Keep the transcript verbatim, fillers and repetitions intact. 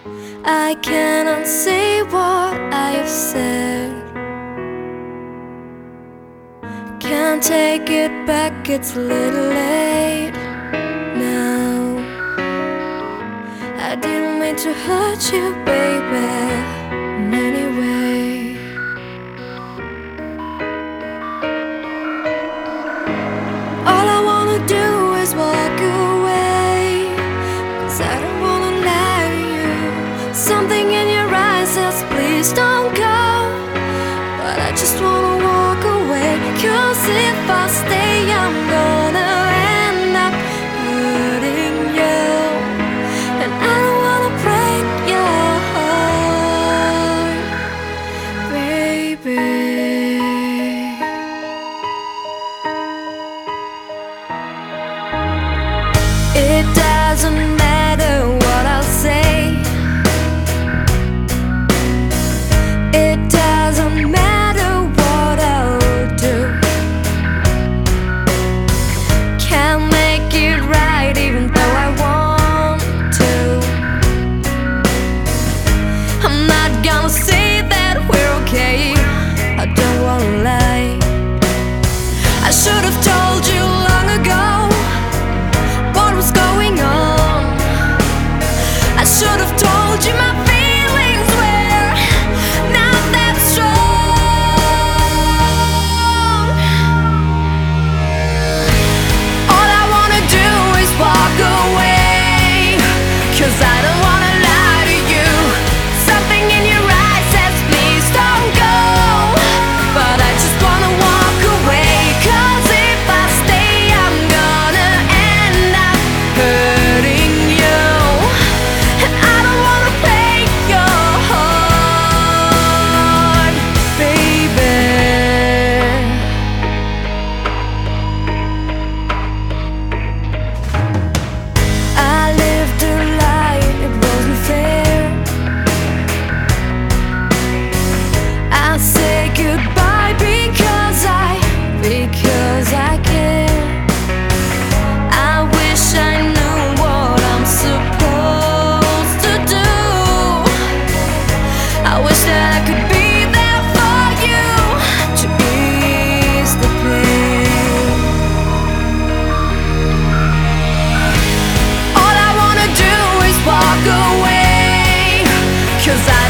I cannot say what I have said. Can't take it back, it's a little late now. I didn't mean to hurt you, baby, in any way. All I wanna do is walk away, 'cause I don't wanna lie to you. Something in your eyes says please don't go, but I just wanna walk away. 'Cause if I stay, I'm gonna end up hurting you, and I don't wanna break your heart, baby. It doesn't matter what I'll say. It doesn't matter what I'll do. Can't make it right even though I want to. I'm not gonna say that we're okay, I don't wanna lie. I should have told you long ago what was going on. I should have told you my feelings were not that strong. All I wanna do is walk away, 'cause I don't wanna lie to you. Something in your eyes says please don't go, but I just wanna walk away. 'Cause if I stay, I'm gonna end up hurting you, and I don't wanna break your heart, baby. I lived a lie, it wasn't fair. I say goodbye because I, because I care. I wish I knew what I'm supposed to do. I wish that I could be there for you to ease the pain. All I wanna do is walk away, 'cause I